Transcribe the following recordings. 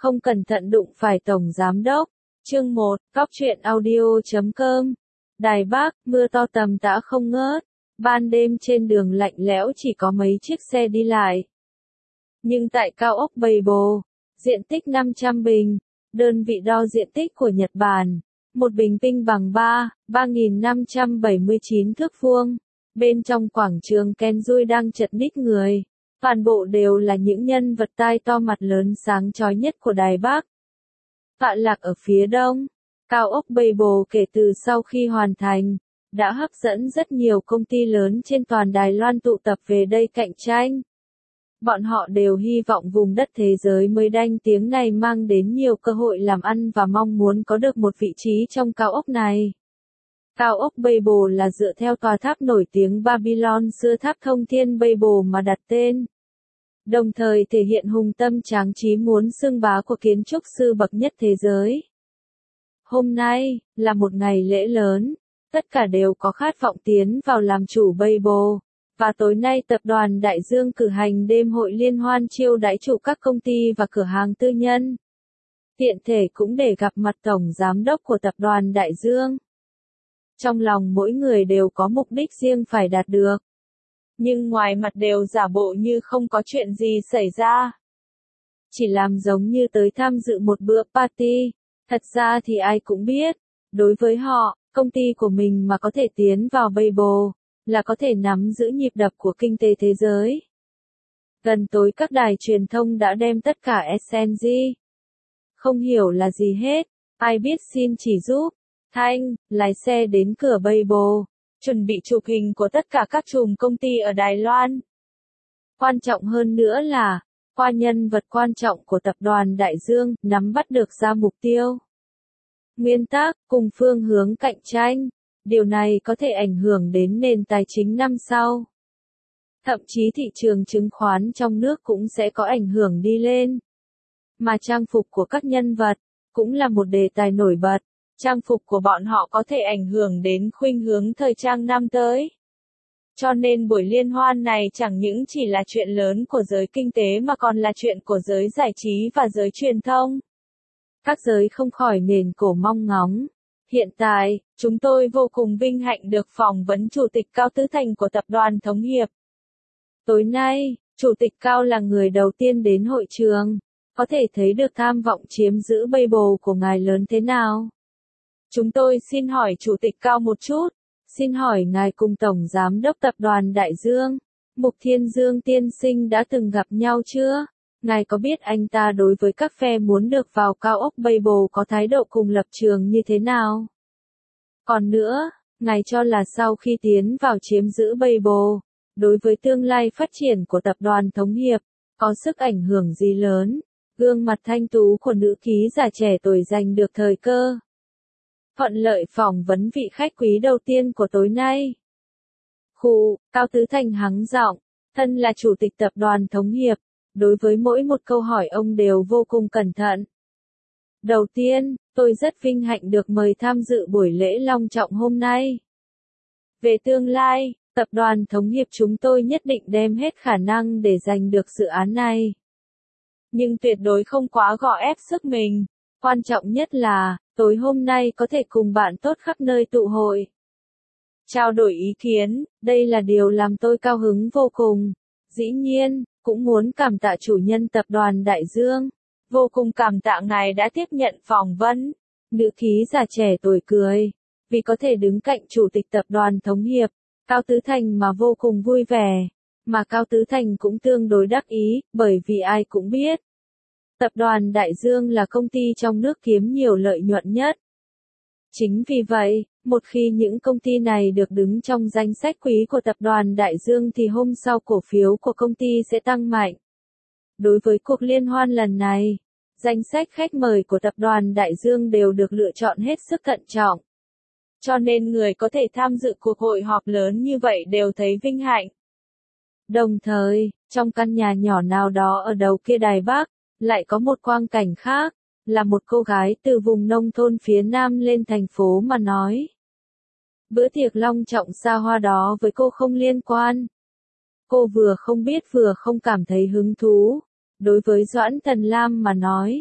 Không cẩn thận đụng phải tổng giám đốc. Chương 1, Cóc truyện audio.com. Đài Bắc, mưa to tầm tã không ngớt. Ban đêm trên đường lạnh lẽo chỉ có mấy chiếc xe đi lại. Nhưng tại cao ốc Bầy Bồ, diện tích 500 bình, đơn vị đo diện tích của Nhật Bản, một bình tinh bằng 3.579 thước vuông. Bên trong quảng trường Kenjui đang chật ních người. Toàn bộ đều là những nhân vật tai to mặt lớn sáng chói nhất của Đài Bắc. Tọa lạc ở phía đông, cao ốc Bầy Bồ kể từ sau khi hoàn thành, đã hấp dẫn rất nhiều công ty lớn trên toàn Đài Loan tụ tập về đây cạnh tranh. Bọn họ đều hy vọng vùng đất thế giới mới đanh tiếng này mang đến nhiều cơ hội làm ăn và mong muốn có được một vị trí trong cao ốc này. Cao ốc Bầy Bồ là dựa theo tòa tháp nổi tiếng Babylon xưa tháp Thông Thiên Bầy Bồ mà đặt tên. Đồng thời thể hiện hùng tâm tráng trí muốn xưng bá của kiến trúc sư bậc nhất thế giới. Hôm nay, là một ngày lễ lớn, tất cả đều có khát vọng tiến vào làm chủ Bầy Bồ, và tối nay tập đoàn Đại Dương cử hành đêm hội liên hoan chiêu đãi chủ các công ty và cửa hàng tư nhân. Tiện thể cũng để gặp mặt tổng giám đốc của tập đoàn Đại Dương. Trong lòng mỗi người đều có mục đích riêng phải đạt được. Nhưng ngoài mặt đều giả bộ như không có chuyện gì xảy ra. Chỉ làm giống như tới tham dự một bữa party. Thật ra thì ai cũng biết, đối với họ, công ty của mình mà có thể tiến vào Bầy Bồ, là có thể nắm giữ nhịp đập của kinh tế thế giới. Gần tối các đài truyền thông đã đem tất cả SNG. Không hiểu là gì hết, ai biết xin chỉ giúp. Thanh, lái xe đến cửa Bầy Bồ, chuẩn bị chụp hình của tất cả các chùm công ty ở Đài Loan. Quan trọng hơn nữa là, qua nhân vật quan trọng của tập đoàn Đại Dương, nắm bắt được ra mục tiêu. Nguyên tắc, cùng phương hướng cạnh tranh, điều này có thể ảnh hưởng đến nền tài chính năm sau. Thậm chí thị trường chứng khoán trong nước cũng sẽ có ảnh hưởng đi lên. Mà trang phục của các nhân vật, cũng là một đề tài nổi bật. Trang phục của bọn họ có thể ảnh hưởng đến khuynh hướng thời trang năm tới. Cho nên buổi liên hoan này chẳng những chỉ là chuyện lớn của giới kinh tế mà còn là chuyện của giới giải trí và giới truyền thông. Các giới không khỏi nền cổ mong ngóng. Hiện tại, chúng tôi vô cùng vinh hạnh được phỏng vấn Chủ tịch Cao Tứ Thành của Tập đoàn Thống Hiệp. Tối nay, Chủ tịch Cao là người đầu tiên đến hội trường. Có thể thấy được tham vọng chiếm giữ Bầy Bồ của ngài lớn thế nào. Chúng tôi xin hỏi Chủ tịch Cao một chút. Xin hỏi ngài cùng Tổng Giám đốc Tập đoàn Đại Dương, Mục Thiên Dương tiên sinh đã từng gặp nhau chưa? Ngài có biết anh ta đối với các phe muốn được vào cao ốc Bầy Bồ có thái độ cùng lập trường như thế nào? Còn nữa, ngài cho là sau khi tiến vào chiếm giữ Bầy Bồ, đối với tương lai phát triển của Tập đoàn Thống Hiệp, có sức ảnh hưởng gì lớn? Gương mặt thanh tú của nữ ký giả trẻ tuổi giành được thời cơ. Thuận lợi phỏng vấn vị khách quý đầu tiên của tối nay. Cao Tứ Thành hắng giọng, thân là chủ tịch tập đoàn Thống Hiệp, đối với mỗi một câu hỏi ông đều vô cùng cẩn thận. Đầu tiên, tôi rất vinh hạnh được mời tham dự buổi lễ long trọng hôm nay. Về tương lai, tập đoàn Thống Hiệp chúng tôi nhất định đem hết khả năng để giành được dự án này. Nhưng tuyệt đối không quá gò ép sức mình. Quan trọng nhất là, tối hôm nay có thể cùng bạn tốt khắp nơi tụ hội. Trao đổi ý kiến, đây là điều làm tôi cao hứng vô cùng. Dĩ nhiên, cũng muốn cảm tạ chủ nhân tập đoàn Đại Dương. Vô cùng cảm tạ ngài đã tiếp nhận phỏng vấn. Nữ ký giả trẻ tuổi cười. Vì có thể đứng cạnh chủ tịch tập đoàn Thống Hiệp, Cao Tứ Thành mà vô cùng vui vẻ. Mà Cao Tứ Thành cũng tương đối đắc ý, bởi vì ai cũng biết. Tập đoàn Đại Dương là công ty trong nước kiếm nhiều lợi nhuận nhất. Chính vì vậy, một khi những công ty này được đứng trong danh sách quý của Tập đoàn Đại Dương thì hôm sau cổ phiếu của công ty sẽ tăng mạnh. Đối với cuộc liên hoan lần này, danh sách khách mời của Tập đoàn Đại Dương đều được lựa chọn hết sức thận trọng. Cho nên người có thể tham dự cuộc hội họp lớn như vậy đều thấy vinh hạnh. Đồng thời, trong căn nhà nhỏ nào đó ở đầu kia Đài Bắc, lại có một quang cảnh khác, là một cô gái từ vùng nông thôn phía Nam lên thành phố mà nói. Bữa tiệc long trọng xa hoa đó với cô không liên quan. Cô vừa không biết vừa không cảm thấy hứng thú. Đối với Doãn Tần Lam mà nói,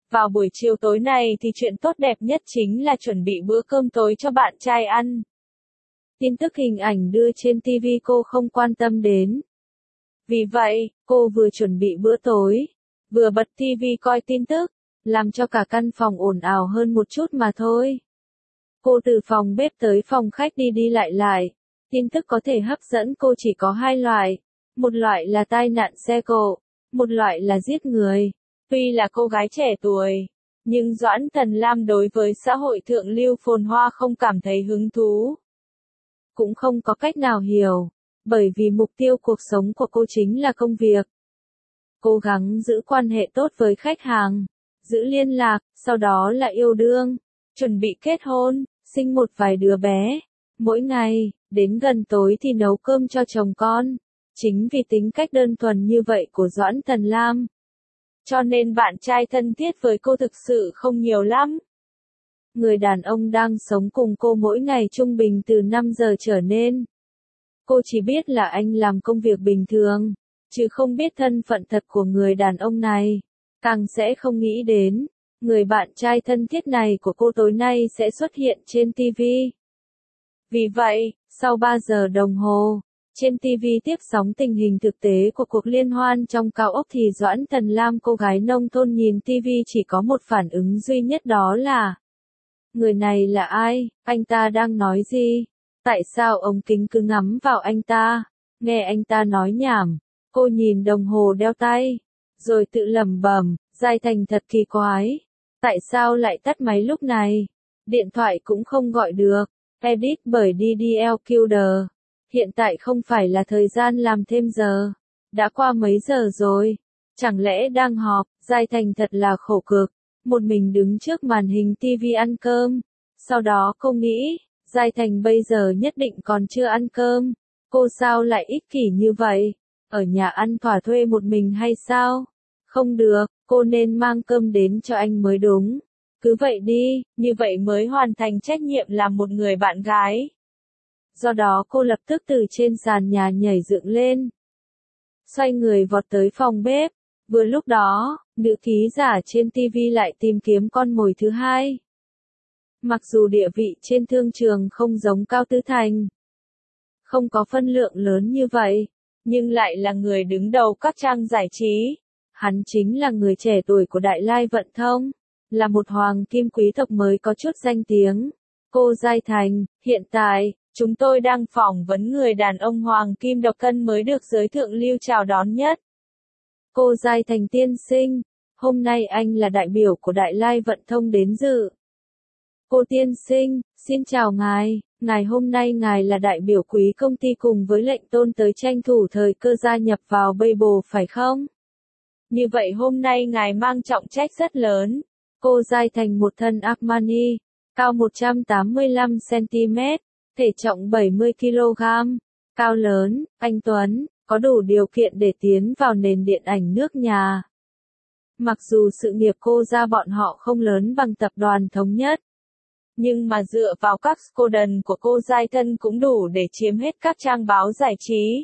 Vào buổi chiều tối này thì chuyện tốt đẹp nhất chính là chuẩn bị bữa cơm tối cho bạn trai ăn. Tin tức hình ảnh đưa trên TV cô không quan tâm đến. Vì vậy, cô vừa chuẩn bị bữa tối, vừa bật TV coi tin tức, làm cho cả căn phòng ồn ào hơn một chút mà thôi. Cô từ phòng bếp tới phòng khách đi đi lại lại. Tin tức có thể hấp dẫn cô chỉ có hai loại. Một loại là tai nạn xe cộ, một loại là giết người. Tuy là cô gái trẻ tuổi, nhưng Doãn Thần Lam đối với xã hội thượng lưu phồn hoa không cảm thấy hứng thú. Cũng không có cách nào hiểu, bởi vì mục tiêu cuộc sống của cô chính là công việc. Cố gắng giữ quan hệ tốt với khách hàng, giữ liên lạc, sau đó là yêu đương, chuẩn bị kết hôn, sinh một vài đứa bé. Mỗi ngày, đến gần tối thì nấu cơm cho chồng con. Chính vì tính cách đơn thuần như vậy của Doãn Thần Lam, cho nên bạn trai thân thiết với cô thực sự không nhiều lắm. Người đàn ông đang sống cùng cô mỗi ngày trung bình từ 5 giờ trở nên. Cô chỉ biết là anh làm công việc bình thường, chứ không biết thân phận thật của người đàn ông này. Càng sẽ không nghĩ đến, người bạn trai thân thiết này của cô tối nay sẽ xuất hiện trên TV. Vì vậy, sau 3 giờ đồng hồ, trên TV tiếp sóng tình hình thực tế của cuộc liên hoan trong cao ốc thì Doãn Thần Lam cô gái nông thôn nhìn TV chỉ có một phản ứng duy nhất đó là: người này là ai, anh ta đang nói gì? Tại sao ống kính cứ ngắm vào anh ta? Nghe anh ta nói nhảm. Cô nhìn đồng hồ đeo tay, rồi tự lẩm bẩm, Giai Thành thật kỳ quái. Tại sao lại tắt máy lúc này? Điện thoại cũng không gọi được. Edit bởi DDL Killer. Hiện tại không phải là thời gian làm thêm giờ. Đã qua mấy giờ rồi? Chẳng lẽ đang họp? Giai Thành thật là khổ cực. Một mình đứng trước màn hình TV ăn cơm. Sau đó cô nghĩ, Giai Thành bây giờ nhất định còn chưa ăn cơm. Cô sao lại ích kỷ như vậy? Ở nhà ăn thỏa thuê một mình hay sao? Không được, cô nên mang cơm đến cho anh mới đúng. Cứ vậy đi, như vậy mới hoàn thành trách nhiệm làm một người bạn gái. Do đó cô lập tức từ trên sàn nhà nhảy dựng lên. Xoay người vọt tới phòng bếp. Vừa lúc đó, nữ ký giả trên TV lại tìm kiếm con mồi thứ hai. Mặc dù địa vị trên thương trường không giống Cao Tứ Thành, không có phân lượng lớn như vậy, nhưng lại là người đứng đầu các trang giải trí. Hắn chính là người trẻ tuổi của Đại Lai Vận Thông, là một hoàng kim quý tộc mới có chút danh tiếng. Cô Giai Thành, hiện tại, chúng tôi đang phỏng vấn người đàn ông hoàng kim độc thân mới được giới thượng lưu chào đón nhất. Cô Giai Thành tiên sinh, hôm nay anh là đại biểu của Đại Lai Vận Thông đến dự. Cô tiên sinh, xin chào ngài, ngày hôm nay ngài là đại biểu quý công ty cùng với lệnh tôn tới tranh thủ thời cơ gia nhập vào Weibo phải không? Như vậy hôm nay ngài mang trọng trách rất lớn. Cô Giai Thành một thân Armani, cao 185cm, thể trọng 70kg, cao lớn, anh tuấn, có đủ điều kiện để tiến vào nền điện ảnh nước nhà. Mặc dù sự nghiệp cô ra bọn họ không lớn bằng tập đoàn Thống Nhất, nhưng mà dựa vào các slogan của cô Giai thân cũng đủ để chiếm hết các trang báo giải trí.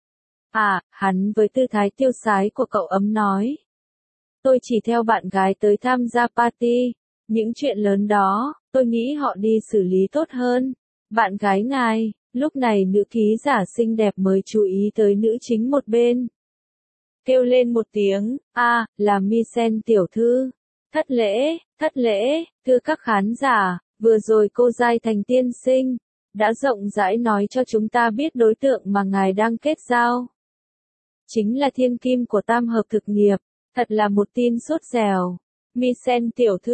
Hắn với tư thái tiêu sái của cậu ấm nói. Tôi chỉ theo bạn gái tới tham gia party. Những chuyện lớn đó, tôi nghĩ họ đi xử lý tốt hơn. Bạn gái ngài, lúc này nữ ký giả xinh đẹp mới chú ý tới nữ chính một bên. Kêu lên một tiếng, là Misen tiểu thư. Thất lễ, thưa các khán giả, vừa rồi cô Giai Thành tiên sinh đã rộng rãi nói cho chúng ta biết đối tượng mà ngài đang kết giao. Chính là thiên kim của tam hợp thực nghiệp, thật là một tin sốt dẻo. Misen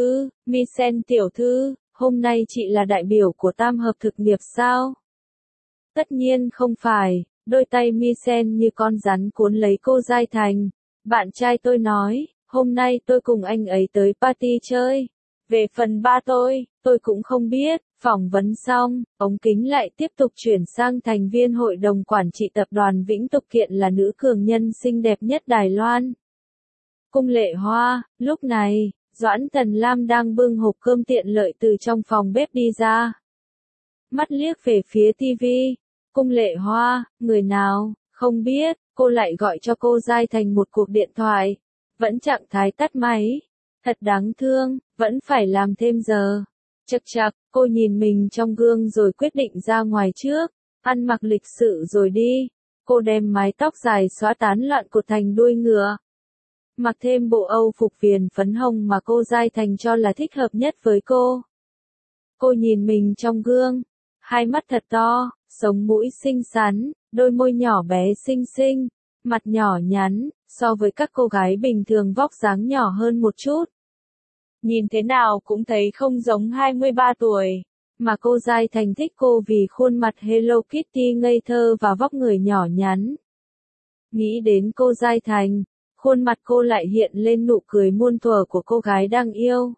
tiểu thư, hôm nay chị là đại biểu của tam hợp thực nghiệp sao? Tất nhiên không phải, đôi tay Misen như con rắn cuốn lấy cô Giai Thành. Bạn trai tôi nói, hôm nay tôi cùng anh ấy tới party chơi. Về phần ba tôi cũng không biết. Phỏng vấn xong, ống kính lại tiếp tục chuyển sang thành viên hội đồng quản trị tập đoàn Vĩnh Tục Kiện là nữ cường nhân xinh đẹp nhất Đài Loan. Cung Lệ Hoa, lúc này, Doãn Thần Lam đang bưng hộp cơm tiện lợi từ trong phòng bếp đi ra. Mắt liếc về phía TV. Cung Lệ Hoa, người nào, không biết, cô lại gọi cho cô Giai Thành một cuộc điện thoại. Vẫn trạng thái tắt máy. Thật đáng thương, vẫn phải làm thêm giờ. Chậc chậc, cô nhìn mình trong gương rồi quyết định ra ngoài trước, ăn mặc lịch sự rồi đi. Cô đem mái tóc dài xõa tán loạn cột thành đuôi ngựa. Mặc thêm bộ Âu phục viền phấn hồng mà cô Giai Thành cho là thích hợp nhất với cô. Cô nhìn mình trong gương, hai mắt thật to, sống mũi xinh xắn, đôi môi nhỏ bé xinh xinh, mặt nhỏ nhắn, so với các cô gái bình thường vóc dáng nhỏ hơn một chút. Nhìn thế nào cũng thấy không giống 23 tuổi, mà cô Giai Thành thích cô vì khuôn mặt Hello Kitty ngây thơ và vóc người nhỏ nhắn. Nghĩ đến cô Giai Thành, khuôn mặt cô lại hiện lên nụ cười muôn thuở của cô gái đang yêu.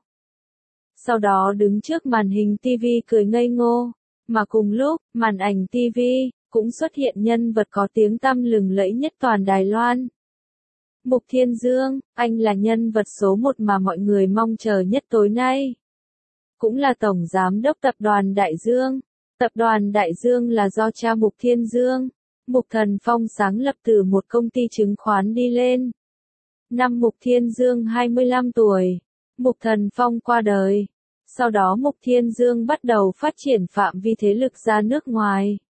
Sau đó đứng trước màn hình TV cười ngây ngô, mà cùng lúc, màn ảnh TV cũng xuất hiện nhân vật có tiếng tăm lừng lẫy nhất toàn Đài Loan. Mục Thiên Dương, anh là nhân vật số 1 mà mọi người mong chờ nhất tối nay. Cũng là Tổng Giám đốc Tập đoàn Đại Dương. Tập đoàn Đại Dương là do cha Mục Thiên Dương, Mục Thần Phong sáng lập từ một công ty chứng khoán đi lên. Năm Mục Thiên Dương 25 tuổi, Mục Thần Phong qua đời. Sau đó Mục Thiên Dương bắt đầu phát triển phạm vi thế lực ra nước ngoài.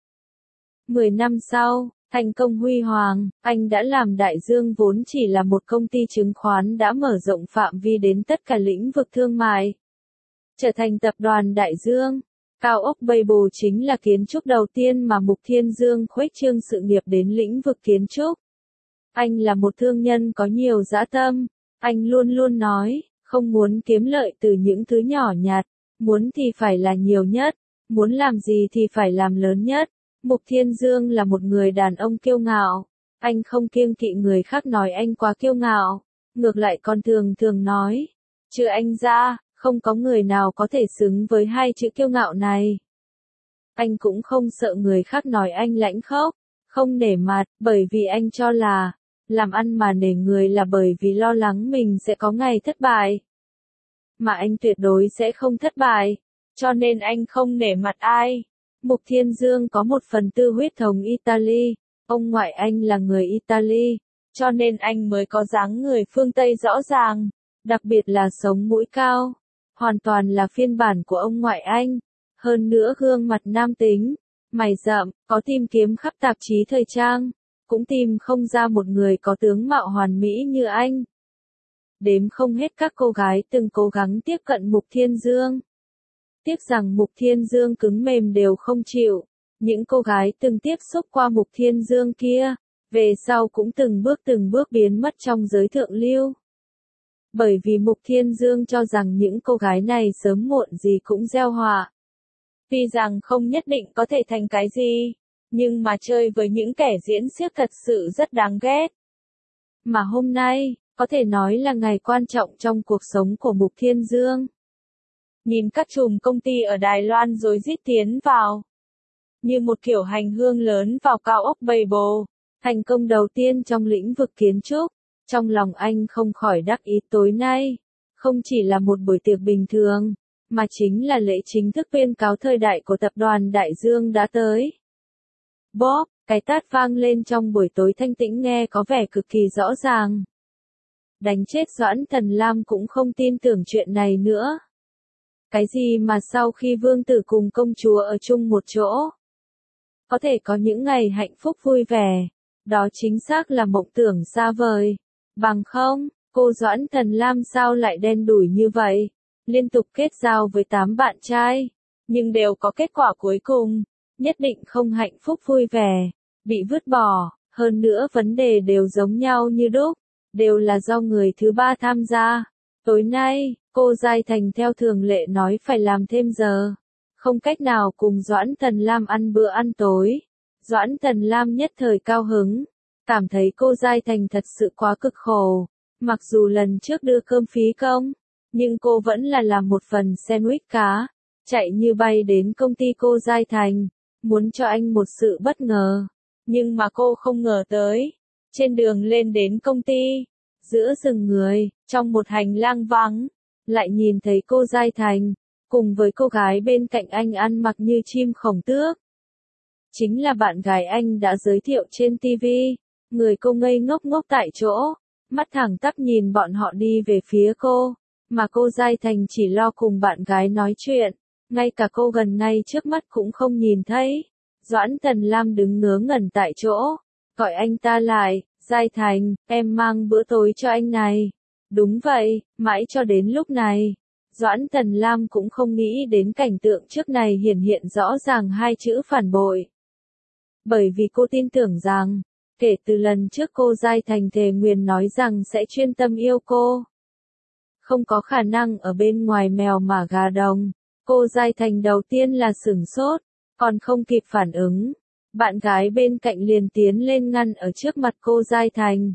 10 năm sau, thành công huy hoàng, anh đã làm Đại Dương vốn chỉ là một công ty chứng khoán đã mở rộng phạm vi đến tất cả lĩnh vực thương mại. Trở thành tập đoàn Đại Dương, cao ốc Weibo chính là kiến trúc đầu tiên mà Mục Thiên Dương khuếch trương sự nghiệp đến lĩnh vực kiến trúc. Anh là một thương nhân có nhiều dã tâm, anh luôn luôn nói, không muốn kiếm lợi từ những thứ nhỏ nhặt, muốn thì phải là nhiều nhất, muốn làm gì thì phải làm lớn nhất. Mục Thiên Dương là một người đàn ông kiêu ngạo, anh không kiêng kỵ người khác nói anh quá kiêu ngạo, ngược lại còn thường thường nói, trừ anh ra, không có người nào có thể xứng với hai chữ kiêu ngạo này. Anh cũng không sợ người khác nói anh lãnh khốc, không nể mặt, bởi vì anh cho là, làm ăn mà nể người là bởi vì lo lắng mình sẽ có ngày thất bại. Mà anh tuyệt đối sẽ không thất bại, cho nên anh không nể mặt ai. Mục Thiên Dương có một phần tư huyết thống Italy, ông ngoại anh là người Italy, cho nên anh mới có dáng người phương Tây rõ ràng, đặc biệt là sống mũi cao, hoàn toàn là phiên bản của ông ngoại anh. Hơn nữa gương mặt nam tính, mày rậm, có tìm kiếm khắp tạp chí thời trang, cũng tìm không ra một người có tướng mạo hoàn mỹ như anh. Đếm không hết các cô gái từng cố gắng tiếp cận Mục Thiên Dương. Tiếc rằng Mục Thiên Dương cứng mềm đều không chịu. Những cô gái từng tiếp xúc qua Mục Thiên Dương kia, về sau cũng từng bước biến mất trong giới thượng lưu. Bởi vì Mục Thiên Dương cho rằng những cô gái này sớm muộn gì cũng gieo họa. Tuy rằng không nhất định có thể thành cái gì, nhưng mà chơi với những kẻ diễn xiếc thật sự rất đáng ghét. Mà hôm nay, có thể nói là ngày quan trọng trong cuộc sống của Mục Thiên Dương. Nhìn các chùm công ty ở Đài Loan rối rít tiến vào. Như một kiểu hành hương lớn vào cao ốc Weibo, thành công đầu tiên trong lĩnh vực kiến trúc. Trong lòng anh không khỏi đắc ý tối nay. Không chỉ là một buổi tiệc bình thường, mà chính là lễ chính thức tuyên cáo thời đại của tập đoàn Đại Dương đã tới. Bóp, cái tát vang lên trong buổi tối thanh tĩnh nghe có vẻ cực kỳ rõ ràng. Đánh chết Doãn Thần Lam cũng không tin tưởng chuyện này nữa. Cái gì mà sau khi vương tử cùng công chúa ở chung một chỗ, có thể có những ngày hạnh phúc vui vẻ, đó chính xác là mộng tưởng xa vời. Bằng không, cô Doãn Thần Lam sao lại đen đủi như vậy, liên tục kết giao với 8 bạn trai, nhưng đều có kết quả cuối cùng, nhất định không hạnh phúc vui vẻ, bị vứt bỏ, hơn nữa vấn đề đều giống nhau như đúc, đều là do người thứ ba tham gia. Tối nay, cô Giai Thành theo thường lệ nói phải làm thêm giờ, không cách nào cùng Doãn Thần Lam ăn bữa ăn tối. Doãn Thần Lam nhất thời cao hứng, cảm thấy cô Giai Thành thật sự quá cực khổ, mặc dù lần trước đưa cơm phí công, nhưng cô vẫn là làm một phần sandwich cá, chạy như bay đến công ty cô Giai Thành, muốn cho anh một sự bất ngờ, nhưng mà cô không ngờ tới, trên đường lên đến công ty, giữa rừng người, trong một hành lang vắng, lại nhìn thấy cô Giai Thành, cùng với cô gái bên cạnh anh ăn mặc như chim khổng tước. Chính là bạn gái anh đã giới thiệu trên TV, người cô ngây ngốc ngốc tại chỗ, mắt thẳng tắp nhìn bọn họ đi về phía cô, mà cô Giai Thành chỉ lo cùng bạn gái nói chuyện, ngay cả cô gần ngay trước mắt cũng không nhìn thấy. Doãn Tần Lam đứng ngớ ngẩn tại chỗ, gọi anh ta lại, Giai Thành, em mang bữa tối cho anh này. Đúng vậy, mãi cho đến lúc này, Doãn Tần Lam cũng không nghĩ đến cảnh tượng trước này hiển hiện rõ ràng hai chữ phản bội. Bởi vì cô tin tưởng rằng, kể từ lần trước cô Giai Thành thề nguyền nói rằng sẽ chuyên tâm yêu cô, không có khả năng ở bên ngoài mèo mà gà đồng. Cô Giai Thành đầu tiên là sửng sốt, còn không kịp phản ứng. Bạn gái bên cạnh liền tiến lên ngăn ở trước mặt cô Giai Thành.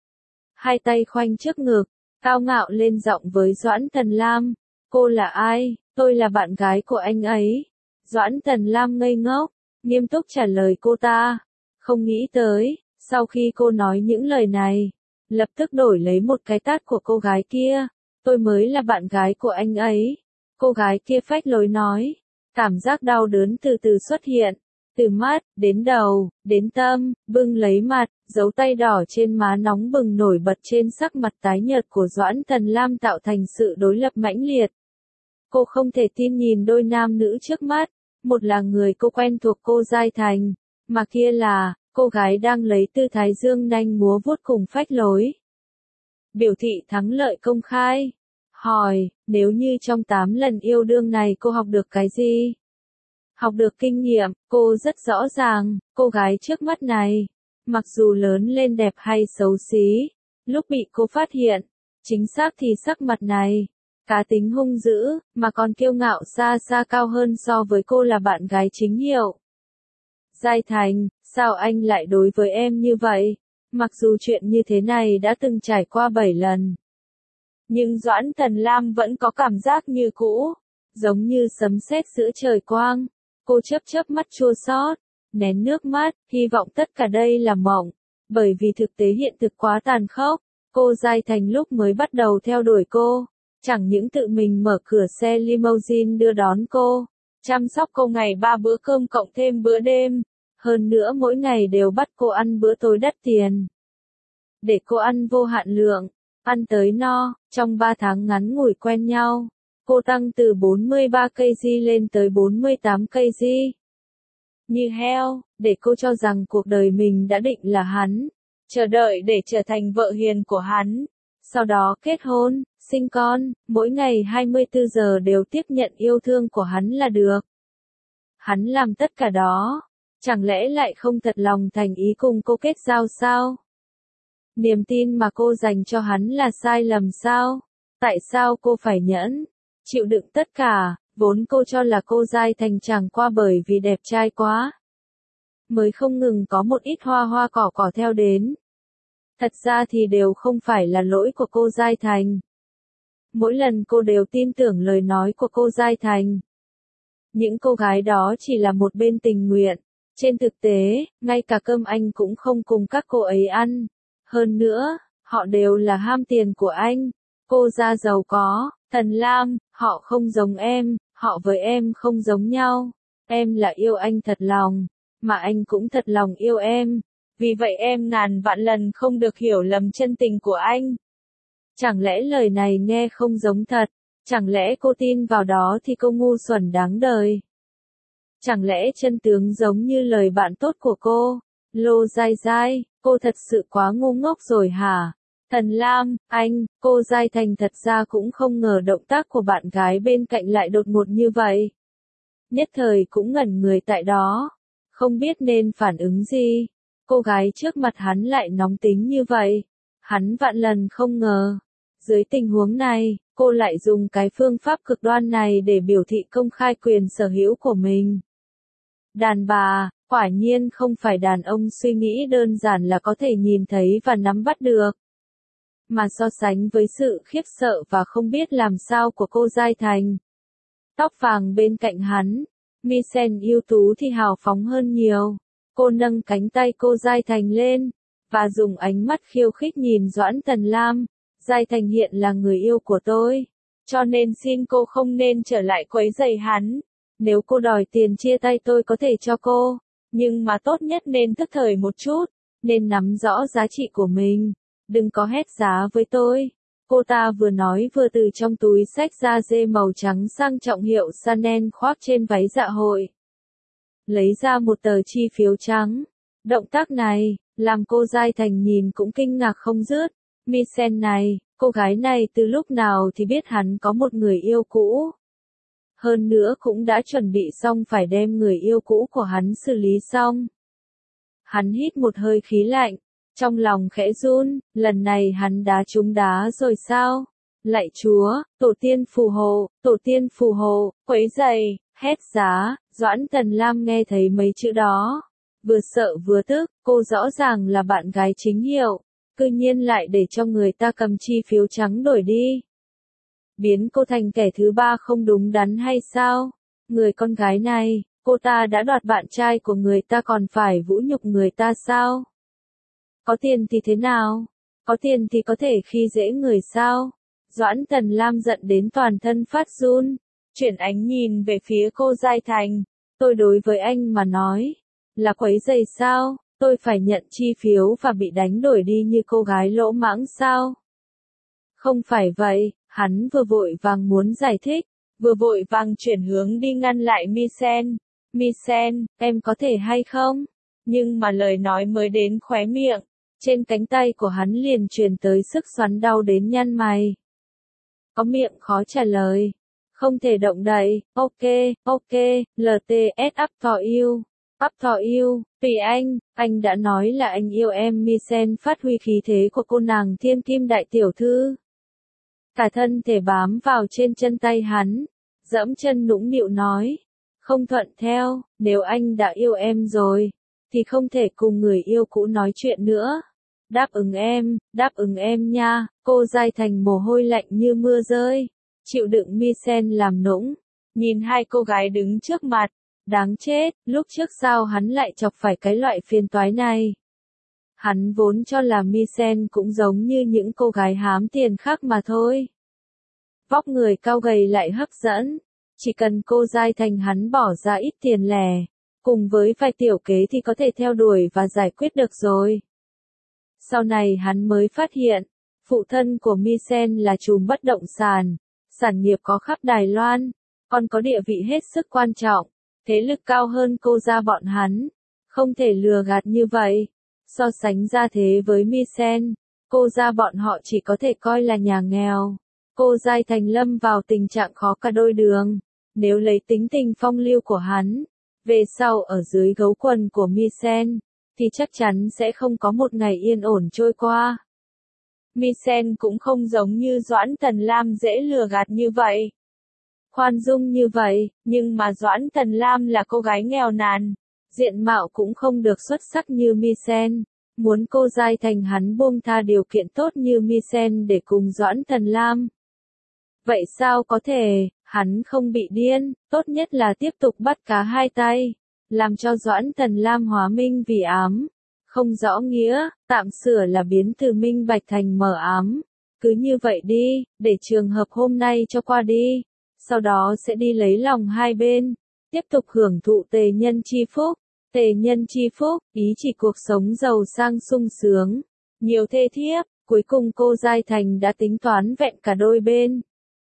Hai tay khoanh trước ngực, cao ngạo lên giọng với Doãn Tần Lam. Cô là ai? Tôi là bạn gái của anh ấy. Doãn Tần Lam ngây ngốc, nghiêm túc trả lời cô ta. Không nghĩ tới, sau khi cô nói những lời này, lập tức đổi lấy một cái tát của cô gái kia. Tôi mới là bạn gái của anh ấy. Cô gái kia phách lối nói. Cảm giác đau đớn từ từ xuất hiện. Từ mắt, đến đầu, đến tâm, bưng lấy mặt, dấu tay đỏ trên má nóng bừng nổi bật trên sắc mặt tái nhợt của Doãn Tần Lam tạo thành sự đối lập mãnh liệt. Cô không thể tin nhìn đôi nam nữ trước mắt, một là người cô quen thuộc cô Giai Thành, mà kia là, cô gái đang lấy tư thái dương nanh múa vuốt cùng phách lối. Biểu thị thắng lợi công khai. Hỏi, nếu như trong 8 lần yêu đương này cô học được cái gì? Học được kinh nghiệm, cô rất rõ ràng, cô gái trước mắt này, mặc dù lớn lên đẹp hay xấu xí, lúc bị cô phát hiện, chính xác thì sắc mặt này, cá tính hung dữ, mà còn kiêu ngạo xa xa cao hơn so với cô là bạn gái chính hiệu. Giai Thành, sao anh lại đối với em như vậy? Mặc dù chuyện như thế này đã từng trải qua 7 lần. Nhưng Doãn Tần Lam vẫn có cảm giác như cũ, giống như sấm sét giữa trời quang. Cô chớp chớp mắt chua xót, nén nước mắt, hy vọng tất cả đây là mộng. Bởi vì thực tế hiện thực quá tàn khốc, cô Giai Thành lúc mới bắt đầu theo đuổi cô, chẳng những tự mình mở cửa xe limousine đưa đón cô, chăm sóc cô ngày 3 bữa cơm cộng thêm bữa đêm, hơn nữa mỗi ngày đều bắt cô ăn bữa tối đắt tiền. Để cô ăn vô hạn lượng, ăn tới no, trong 3 tháng ngắn ngủi quen nhau. Cô tăng từ 43 kg lên tới 48 kg. Như heo, để cô cho rằng cuộc đời mình đã định là hắn, chờ đợi để trở thành vợ hiền của hắn, sau đó kết hôn, sinh con, mỗi ngày 24 giờ đều tiếp nhận yêu thương của hắn là được. Hắn làm tất cả đó, chẳng lẽ lại không thật lòng thành ý cùng cô kết giao sao? Niềm tin mà cô dành cho hắn là sai lầm sao? Tại sao cô phải nhẫn? Chịu đựng tất cả, vốn cô cho là cô Giai Thành chẳng qua bởi vì đẹp trai quá. Mới không ngừng có một ít hoa hoa cỏ cỏ theo đến. Thật ra thì đều không phải là lỗi của cô Giai Thành. Mỗi lần cô đều tin tưởng lời nói của cô Giai Thành. Những cô gái đó chỉ là một bên tình nguyện. Trên thực tế, ngay cả cơm anh cũng không cùng các cô ấy ăn. Hơn nữa, họ đều là ham tiền của anh. Cô gia giàu có. Tần Lam, họ không giống em, họ với em không giống nhau. Em là yêu anh thật lòng, mà anh cũng thật lòng yêu em. Vì vậy em ngàn vạn lần không được hiểu lầm chân tình của anh. Chẳng lẽ lời này nghe không giống thật? Chẳng lẽ cô tin vào đó thì cô ngu xuẩn đáng đời? Chẳng lẽ chân tướng giống như lời bạn tốt của cô? Lô Giai Giai, cô thật sự quá ngu ngốc rồi hả? Tần Lam, anh, cô Giai Thành thật ra cũng không ngờ động tác của bạn gái bên cạnh lại đột ngột như vậy. Nhất thời cũng ngẩn người tại đó, không biết nên phản ứng gì. Cô gái trước mặt hắn lại nóng tính như vậy. Hắn vạn lần không ngờ. Dưới tình huống này, cô lại dùng cái phương pháp cực đoan này để biểu thị công khai quyền sở hữu của mình. Đàn bà, quả nhiên không phải đàn ông suy nghĩ đơn giản là có thể nhìn thấy và nắm bắt được. Mà so sánh với sự khiếp sợ và không biết làm sao của cô Giai Thành. Tóc vàng bên cạnh hắn, mi sen ưu tú thì hào phóng hơn nhiều. Cô nâng cánh tay cô Giai Thành lên, và dùng ánh mắt khiêu khích nhìn Doãn Tần Lam. Giai Thành hiện là người yêu của tôi, cho nên xin cô không nên trở lại quấy rầy hắn. Nếu cô đòi tiền chia tay tôi có thể cho cô, nhưng mà tốt nhất nên thức thời một chút, nên nắm rõ giá trị của mình. Đừng có hét giá với tôi. Cô ta vừa nói vừa từ trong túi xách da dê màu trắng sang trọng hiệu Chanel khoác trên váy dạ hội. Lấy ra một tờ chi phiếu trắng. Động tác này, làm cô Giai Thành nhìn cũng kinh ngạc không dứt. Michelle này, cô gái này từ lúc nào thì biết hắn có một người yêu cũ. Hơn nữa cũng đã chuẩn bị xong phải đem người yêu cũ của hắn xử lý xong. Hắn hít một hơi khí lạnh, trong lòng khẽ run, lần này hắn đá trúng đá rồi sao? Lạy Chúa, tổ tiên phù hộ, quấy giày, hét giá, Doãn Tần Lam nghe thấy mấy chữ đó. Vừa sợ vừa tức, cô rõ ràng là bạn gái chính hiệu, cư nhiên lại để cho người ta cầm chi phiếu trắng đổi đi. Biến cô thành kẻ thứ ba không đúng đắn hay sao? Người con gái này, cô ta đã đoạt bạn trai của người ta còn phải vũ nhục người ta sao? Có tiền thì thế nào? Có tiền thì có thể khi dễ người sao? Doãn Tần Lam giận đến toàn thân phát run, chuyển ánh nhìn về phía cô Giai Thành. Tôi đối với anh mà nói, là quấy rầy sao? Tôi phải nhận chi phiếu và bị đánh đổi đi như cô gái lỗ mãng sao? Không phải vậy, hắn vừa vội vàng muốn giải thích, vừa vội vàng chuyển hướng đi ngăn lại Michelle. Michelle, em có thể hay không? Nhưng mà lời nói mới đến khóe miệng, trên cánh tay của hắn liền truyền tới sức xoắn đau đến nhăn mày. Có miệng khó trả lời. Không thể động đậy, ok, LTS up for you. Up for you, tùy anh đã nói là anh yêu em. Michelle phát huy khí thế của cô nàng thiên kim đại tiểu thư. Cả thân thể bám vào trên chân tay hắn, dẫm chân nũng nịu nói. Không thuận theo, nếu anh đã yêu em rồi, thì không thể cùng người yêu cũ nói chuyện nữa. Đáp ứng em nha. Cô Giai Thành mồ hôi lạnh như mưa rơi, chịu đựng Michelle làm nũng, nhìn hai cô gái đứng trước mặt, đáng chết, lúc trước sao hắn lại chọc phải cái loại phiền toái này. Hắn vốn cho là Michelle cũng giống như những cô gái hám tiền khác mà thôi. Vóc người cao gầy lại hấp dẫn, chỉ cần cô Giai Thành hắn bỏ ra ít tiền lẻ, cùng với vài tiểu kế thì có thể theo đuổi và giải quyết được rồi. Sau này hắn mới phát hiện, phụ thân của Michelle là trùm bất động sản, sản nghiệp có khắp Đài Loan, còn có địa vị hết sức quan trọng, thế lực cao hơn cô gia bọn hắn, không thể lừa gạt như vậy. So sánh ra thế với Michelle, cô gia bọn họ chỉ có thể coi là nhà nghèo. Cô Giai Thành lâm vào tình trạng khó cả đôi đường, nếu lấy tính tình phong lưu của hắn, về sau ở dưới gấu quần của Michelle, thì chắc chắn sẽ không có một ngày yên ổn trôi qua. Michelle cũng không giống như Doãn Tần Lam dễ lừa gạt như vậy, khoan dung như vậy, nhưng mà Doãn Tần Lam là cô gái nghèo nàn, diện mạo cũng không được xuất sắc như Michelle. Muốn cô Giai Thành hắn buông tha điều kiện tốt như Michelle để cùng Doãn Tần Lam. Vậy sao có thể, hắn không bị điên, tốt nhất là tiếp tục bắt cá hai tay, làm cho Doãn Tần Lam hóa minh vì ám, không rõ nghĩa, tạm sửa là biến từ minh bạch thành mờ ám. Cứ như vậy đi, để trường hợp hôm nay cho qua đi, sau đó sẽ đi lấy lòng hai bên, tiếp tục hưởng thụ tề nhân chi phúc. Tề nhân chi phúc, ý chỉ cuộc sống giàu sang sung sướng, nhiều thê thiếp, cuối cùng cô Giai Thành đã tính toán vẹn cả đôi bên.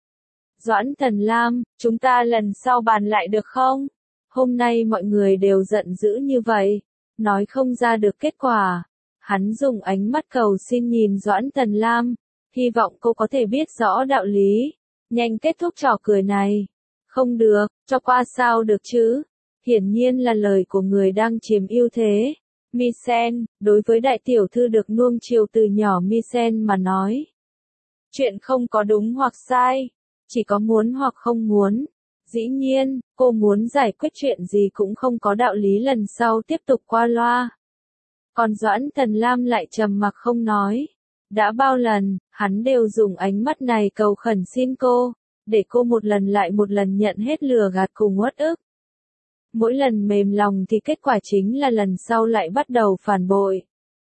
Doãn Tần Lam, chúng ta lần sau bàn lại được không? Hôm nay mọi người đều giận dữ như vậy, nói không ra được kết quả. Hắn dùng ánh mắt cầu xin nhìn Doãn Tần Lam, hy vọng cô có thể biết rõ đạo lý, nhanh kết thúc trò cười này. Không được, cho qua sao được chứ? Hiển nhiên là lời của người đang chiếm ưu thế. Michelle, đối với đại tiểu thư được nuông chiều từ nhỏ Michelle mà nói. Chuyện không có đúng hoặc sai, chỉ có muốn hoặc không muốn. Dĩ nhiên, cô muốn giải quyết chuyện gì cũng không có đạo lý lần sau tiếp tục qua loa. Còn Doãn Tần Lam lại trầm mặc không nói. Đã bao lần, hắn đều dùng ánh mắt này cầu khẩn xin cô, để cô một lần lại một lần nhận hết lừa gạt cùng uất ức. Mỗi lần mềm lòng thì kết quả chính là lần sau lại bắt đầu phản bội.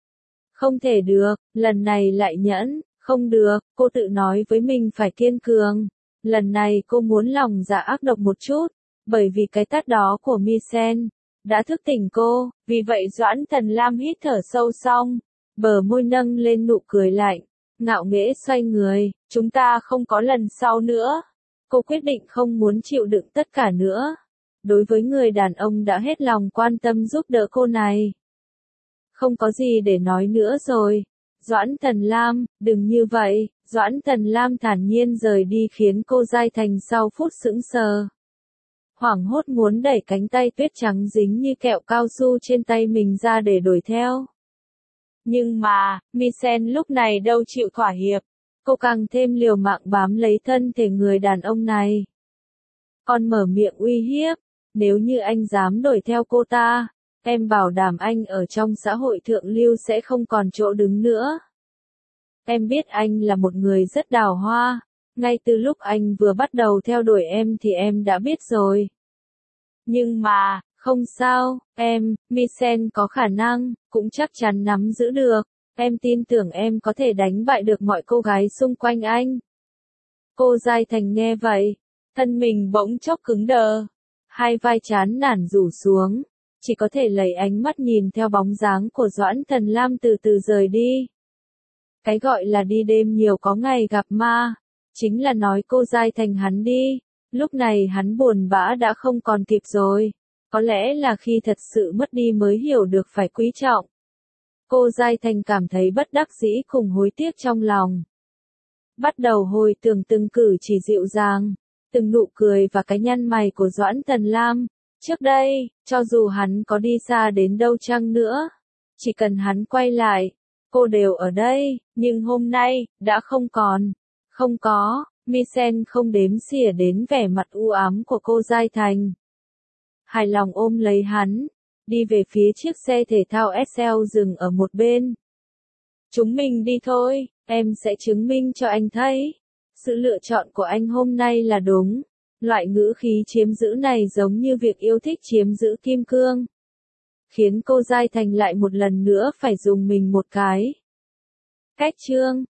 Không thể được, lần này lại nhẫn, không được, cô tự nói với mình phải kiên cường. Lần này cô muốn lòng dạ ác độc một chút, bởi vì cái tát đó của Michelle đã thức tỉnh cô, vì vậy Doãn Tần Lam hít thở sâu xong, bờ môi nâng lên nụ cười lạnh, ngạo nghễ xoay người, chúng ta không có lần sau nữa. Cô quyết định không muốn chịu đựng tất cả nữa. Đối với người đàn ông đã hết lòng quan tâm giúp đỡ cô này. Không có gì để nói nữa rồi. Doãn Thần Lam, đừng như vậy. Doãn Thần Lam thản nhiên rời đi khiến cô Giai Thành sau phút sững sờ. Hoảng hốt muốn đẩy cánh tay tuyết trắng dính như kẹo cao su trên tay mình ra để đuổi theo. Nhưng mà, Misen lúc này đâu chịu thỏa hiệp. Cô càng thêm liều mạng bám lấy thân thể người đàn ông này. Còn mở miệng uy hiếp, nếu như anh dám đuổi theo cô ta, em bảo đảm anh ở trong xã hội thượng lưu sẽ không còn chỗ đứng nữa. Em biết anh là một người rất đào hoa, ngay từ lúc anh vừa bắt đầu theo đuổi em thì em đã biết rồi. Nhưng mà, không sao, Misen có khả năng, cũng chắc chắn nắm giữ được. Em tin tưởng em có thể đánh bại được mọi cô gái xung quanh anh. Cô Giai Thành nghe vậy, thân mình bỗng chốc cứng đờ. Hai vai chán nản rủ xuống, chỉ có thể lấy ánh mắt nhìn theo bóng dáng của Doãn Thần Lam từ từ rời đi. Cái gọi là đi đêm nhiều có ngày gặp ma, chính là nói cô Giai Thành hắn đi. Lúc này hắn buồn bã đã không còn kịp rồi. Có lẽ là khi thật sự mất đi mới hiểu được phải quý trọng. Cô Giai Thành cảm thấy bất đắc dĩ cùng hối tiếc trong lòng. Bắt đầu hồi tưởng từng cử chỉ dịu dàng, từng nụ cười và cái nhăn mày của Doãn Thần Lam. Trước đây, cho dù hắn có đi xa đến đâu chăng nữa, chỉ cần hắn quay lại, cô đều ở đây, nhưng hôm nay, đã không còn. Không có, Misen không đếm xỉa đến vẻ mặt u ám của cô Giai Thành. Hài lòng ôm lấy hắn, đi về phía chiếc xe thể thao SL dừng ở một bên. Chúng mình đi thôi, em sẽ chứng minh cho anh thấy. Sự lựa chọn của anh hôm nay là đúng. Loại ngữ khí chiếm giữ này giống như việc yêu thích chiếm giữ kim cương. Khiến cô Giai Thành lại một lần nữa phải dùng mình một cái. Cách chương